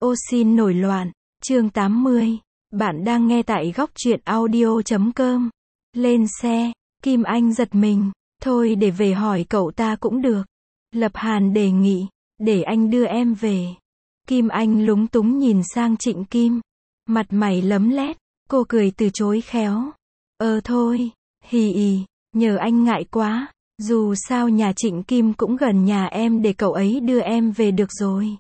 Ô xin nổi loạn, chương 80. Bạn đang nghe tại góc truyện audio.com. Lên xe, Kim Anh giật mình. Thôi để về hỏi cậu ta cũng được. Lập Hàn đề nghị, để anh đưa em về. Kim Anh lúng túng nhìn sang Trịnh Kim. Mặt mày lấm lét, cô cười từ chối khéo. Thôi, hì ì, nhờ anh ngại quá. Dù sao nhà Trịnh Kim cũng gần nhà em, để cậu ấy đưa em về được rồi.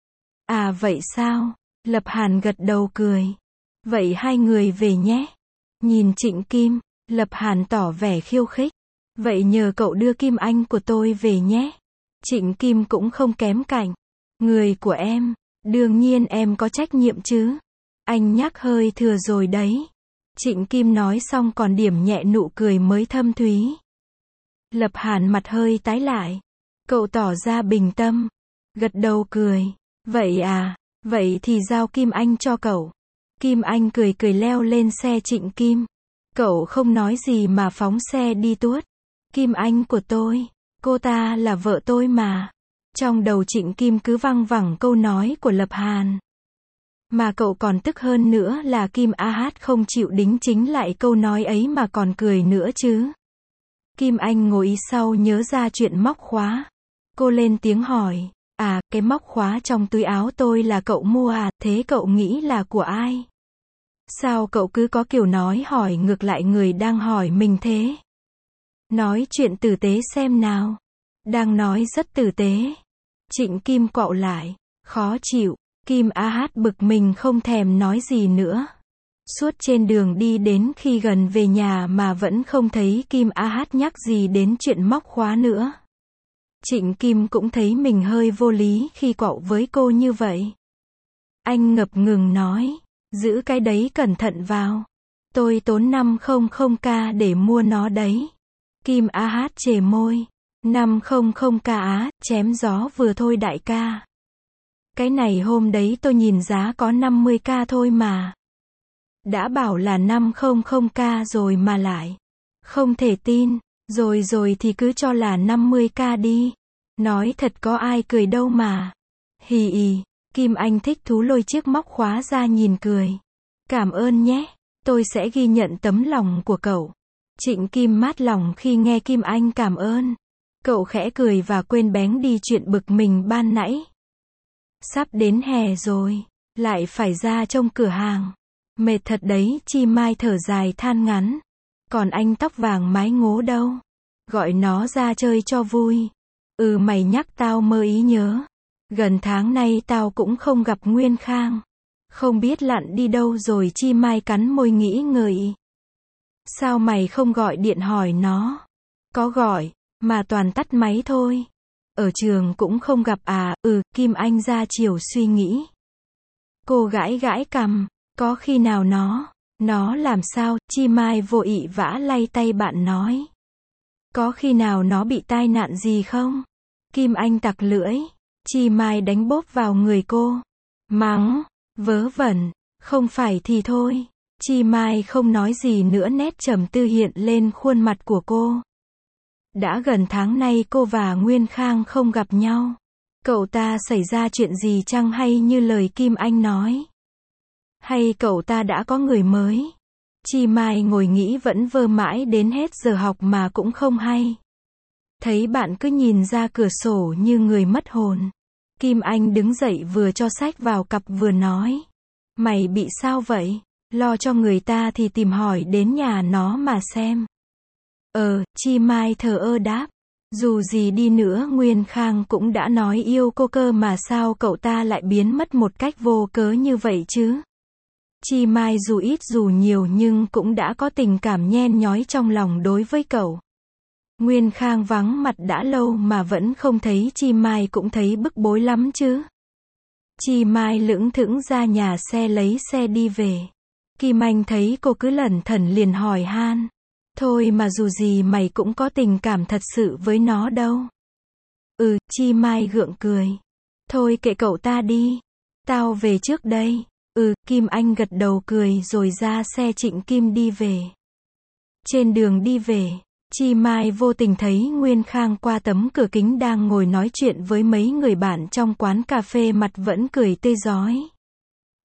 À vậy sao? Lập Hàn gật đầu cười. Vậy hai người về nhé. Nhìn Trịnh Kim, Lập Hàn tỏ vẻ khiêu khích. Vậy nhờ cậu đưa Kim Anh của tôi về nhé. Trịnh Kim cũng không kém cạnh. Người của em, đương nhiên em có trách nhiệm chứ. Anh nhắc hơi thừa rồi đấy. Trịnh Kim nói xong còn điểm nhẹ nụ cười mới thâm thúy. Lập Hàn mặt hơi tái lại. Cậu tỏ ra bình tâm. Gật đầu cười. Vậy à, vậy thì giao Kim Anh cho cậu. Kim Anh cười cười leo lên xe Trịnh Kim. Cậu không nói gì mà phóng xe đi tuốt. Kim Anh của tôi, cô ta là vợ tôi mà. Trong đầu Trịnh Kim cứ văng vẳng câu nói của Lập Hàn. Mà cậu còn tức hơn nữa là Kim A không chịu đính chính lại câu nói ấy mà còn cười nữa chứ. Kim Anh ngồi sau nhớ ra chuyện móc khóa. Cô lên tiếng hỏi. À, cái móc khóa trong túi áo tôi là cậu mua à, thế cậu nghĩ là của ai? Sao cậu cứ có kiểu nói hỏi ngược lại người đang hỏi mình thế? Nói chuyện tử tế xem nào. Đang nói rất tử tế. Trịnh Kim quạo lại. Khó chịu. Kim A bực mình không thèm nói gì nữa. Suốt trên đường đi đến khi gần về nhà mà vẫn không thấy Kim A nhắc gì đến chuyện móc khóa nữa. Trịnh Kim cũng thấy mình hơi vô lý khi quạo với cô như vậy. Anh ngập ngừng nói, giữ cái đấy cẩn thận vào. Tôi tốn 500k để mua nó đấy. Kim A chề môi. 500k á, chém gió vừa thôi đại ca. Cái này hôm đấy tôi nhìn giá có 50k thôi mà. Đã bảo là 500k rồi mà lại. Không thể tin. Rồi thì cứ cho là 50k đi. Nói thật có ai cười đâu mà. Hì ì, Kim Anh thích thú lôi chiếc móc khóa ra nhìn cười. Cảm ơn nhé, tôi sẽ ghi nhận tấm lòng của cậu. Trịnh Kim mát lòng khi nghe Kim Anh cảm ơn. Cậu khẽ cười và quên bén đi chuyện bực mình ban nãy. Sắp đến hè rồi, lại phải ra trông cửa hàng. Mệt thật đấy, Chi Mai thở dài than ngắn. Còn anh tóc vàng mái ngố đâu? Gọi nó ra chơi cho vui. Mày nhắc tao mơ ý nhớ. Gần tháng nay tao cũng không gặp Nguyên Khang. Không biết lặn đi đâu rồi. Chi Mai cắn môi nghĩ ngợi. Sao mày không gọi điện hỏi nó? Có gọi, mà toàn tắt máy thôi. Ở trường cũng không gặp à? Kim Anh ra chiều suy nghĩ. Cô gãi gãi cằm. Có khi nào nó làm sao? Chi Mai vội ị vã lay tay bạn nói. Có khi nào nó bị tai nạn gì không? Kim Anh tặc lưỡi. Chi Mai đánh bốp vào người cô. Mắng, vớ vẩn, không phải thì thôi. Chi Mai không nói gì nữa, nét trầm tư hiện lên khuôn mặt của cô. Đã gần tháng nay cô và Nguyên Khang không gặp nhau. Cậu ta xảy ra chuyện gì chăng, hay như lời Kim Anh nói? Hay cậu ta đã có người mới? Chi Mai ngồi nghĩ vẫn vơ mãi đến hết giờ học mà cũng không hay. Thấy bạn cứ nhìn ra cửa sổ như người mất hồn. Kim Anh đứng dậy vừa cho sách vào cặp vừa nói. Mày bị sao vậy? Lo cho người ta thì tìm hỏi đến nhà nó mà xem. Chi Mai thờ ơ đáp. Dù gì đi nữa Nguyên Khang cũng đã nói yêu cô cơ mà, sao cậu ta lại biến mất một cách vô cớ như vậy chứ? Chi Mai dù ít dù nhiều nhưng cũng đã có tình cảm nhen nhói trong lòng đối với cậu. Nguyên Khang vắng mặt đã lâu mà vẫn không thấy Chi Mai cũng thấy bức bối lắm chứ. Chi Mai lững thững ra nhà xe lấy xe đi về. Kim Anh thấy cô cứ lẩn thẩn liền hỏi han. Thôi mà dù gì mày cũng có tình cảm thật sự với nó đâu. Chi Mai gượng cười. Thôi kệ cậu ta đi. Tao về trước đây. Kim Anh gật đầu cười rồi ra xe Trịnh Kim đi về. Trên đường đi về, Chi Mai vô tình thấy Nguyên Khang qua tấm cửa kính đang ngồi nói chuyện với mấy người bạn trong quán cà phê, mặt vẫn cười tươi rói.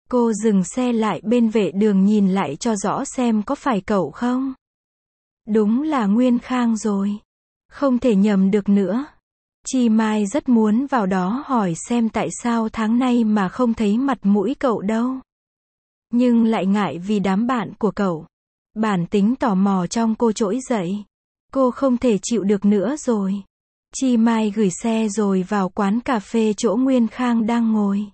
Cô dừng xe lại bên vệ đường nhìn lại cho rõ xem có phải cậu không. Đúng là Nguyên Khang rồi. Không thể nhầm được nữa. Chi Mai rất muốn vào đó hỏi xem tại sao tháng nay mà không thấy mặt mũi cậu đâu. Nhưng lại ngại vì đám bạn của cậu. Bản tính tò mò trong cô trỗi dậy. Cô không thể chịu được nữa rồi. Chi Mai gửi xe rồi vào quán cà phê chỗ Nguyên Khang đang ngồi.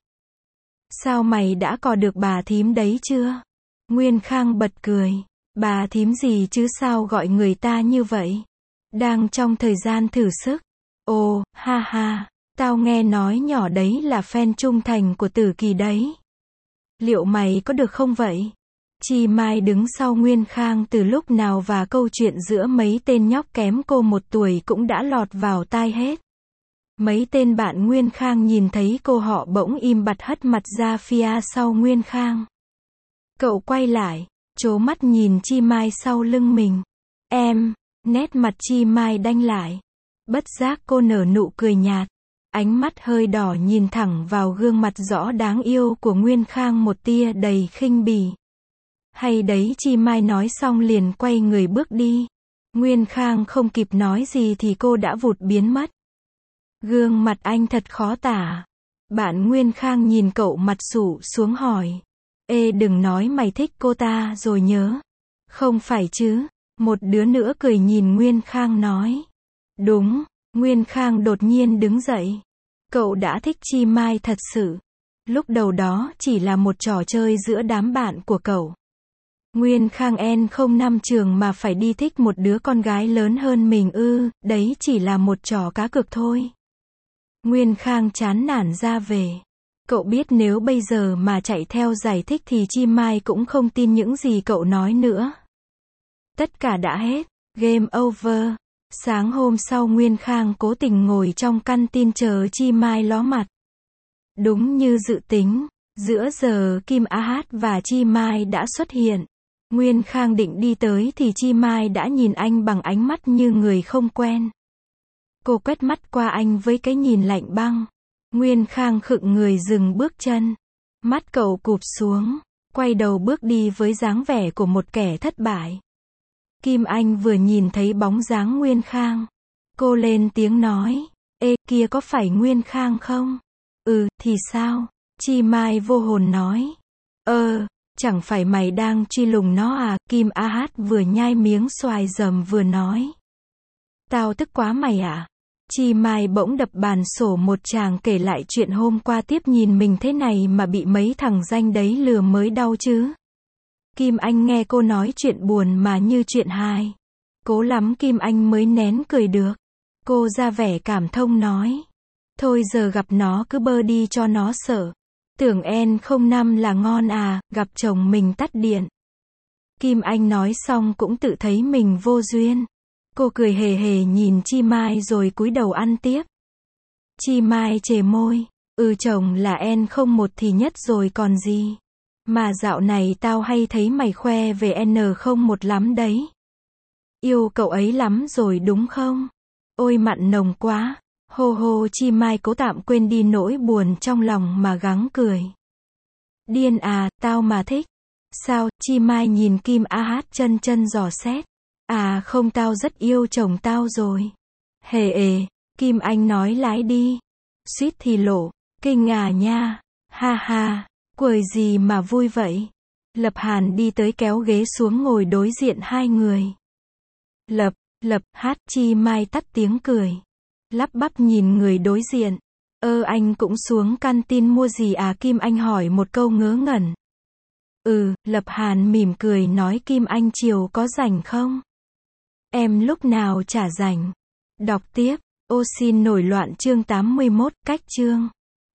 Sao mày đã cò được bà thím đấy chưa? Nguyên Khang bật cười. Bà thím gì chứ sao gọi người ta như vậy? Đang trong thời gian thử sức. Ồ, ha ha, tao nghe nói nhỏ đấy là fan trung thành của Tử Kỳ đấy. Liệu mày có được không vậy? Chi Mai đứng sau Nguyên Khang từ lúc nào và câu chuyện giữa mấy tên nhóc kém cô 1 tuổi cũng đã lọt vào tai hết. Mấy tên bạn Nguyên Khang nhìn thấy cô họ bỗng im bặt hất mặt ra phía sau Nguyên Khang. Cậu quay lại, trố mắt nhìn Chi Mai sau lưng mình. Em, nét mặt Chi Mai đanh lại. Bất giác cô nở nụ cười nhạt. Ánh mắt hơi đỏ nhìn thẳng vào gương mặt rõ đáng yêu của Nguyên Khang một tia đầy khinh bỉ. Hay đấy, Chi Mai nói xong liền quay người bước đi. Nguyên Khang không kịp nói gì thì cô đã vụt biến mất. Gương mặt anh thật khó tả. Bạn Nguyên Khang nhìn cậu mặt sụ xuống hỏi. Ê, đừng nói mày thích cô ta rồi nhớ. Không phải chứ? Một đứa nữa cười nhìn Nguyên Khang nói. Đúng. Nguyên Khang đột nhiên đứng dậy. Cậu đã thích Chi Mai thật sự. Lúc đầu đó chỉ là một trò chơi giữa đám bạn của cậu. Nguyên Khang N05 trường mà phải đi thích một đứa con gái lớn hơn mình ư? Đấy chỉ là một trò cá cược thôi. Nguyên Khang chán nản ra về. Cậu biết nếu bây giờ mà chạy theo giải thích thì Chi Mai cũng không tin những gì cậu nói nữa. Tất cả đã hết. Game over. Sáng hôm sau Nguyên Khang cố tình ngồi trong căn tin chờ Chi Mai ló mặt. Đúng như dự tính, giữa giờ Kim A Hát và Chi Mai đã xuất hiện. Nguyên Khang định đi tới thì Chi Mai đã nhìn anh bằng ánh mắt như người không quen. Cô quét mắt qua anh với cái nhìn lạnh băng. Nguyên Khang khựng người dừng bước chân. Mắt cậu cụp xuống, quay đầu bước đi với dáng vẻ của một kẻ thất bại. Kim Anh vừa nhìn thấy bóng dáng Nguyên Khang. Cô lên tiếng nói. Ê, kia có phải Nguyên Khang không? Ừ, thì sao? Chi Mai vô hồn nói. Chẳng phải mày đang truy lùng nó à? Kim A Hát vừa nhai miếng xoài dầm vừa nói. Tao tức quá mày à? Chi Mai bỗng đập bàn sổ một tràng kể lại chuyện hôm qua tiếp nhìn mình thế này mà bị mấy thằng danh đấy lừa mới đau chứ. Kim Anh nghe cô nói chuyện buồn mà như chuyện hài. Cố lắm Kim Anh mới nén cười được. Cô ra vẻ cảm thông nói. Thôi giờ gặp nó cứ bơ đi cho nó sợ. Tưởng N05 là ngon à, gặp chồng mình tắt điện. Kim Anh nói xong cũng tự thấy mình vô duyên. Cô cười hề hề nhìn Chi Mai rồi cúi đầu ăn tiếp. Chi Mai chề môi. Chồng là N01 thì nhất rồi còn gì. Mà dạo này tao hay thấy mày khoe về N01 lắm đấy. Yêu cậu ấy lắm rồi đúng không? Ôi mặn nồng quá. Hô hô. Chi Mai cố tạm quên đi nỗi buồn trong lòng mà gắng cười. Điên à, tao mà thích. Sao? Chi Mai nhìn Kim A Hát chân chân dò xét. À không, tao rất yêu chồng tao rồi. Hề ề. Kim Anh nói lái đi. Suýt thì lộ. Kinh à nha. Ha ha. Quời gì mà vui vậy? Lập Hàn đi tới kéo ghế xuống ngồi đối diện hai người. Lập Hát. Chi Mai tắt tiếng cười. Lắp bắp nhìn người đối diện. Anh cũng xuống canteen mua gì à? Kim Anh hỏi một câu ngớ ngẩn. Lập Hàn mỉm cười nói. Kim Anh chiều có rảnh không? Em lúc nào chả rảnh. Đọc tiếp. Ô xin nổi loạn chương 81, cách chương.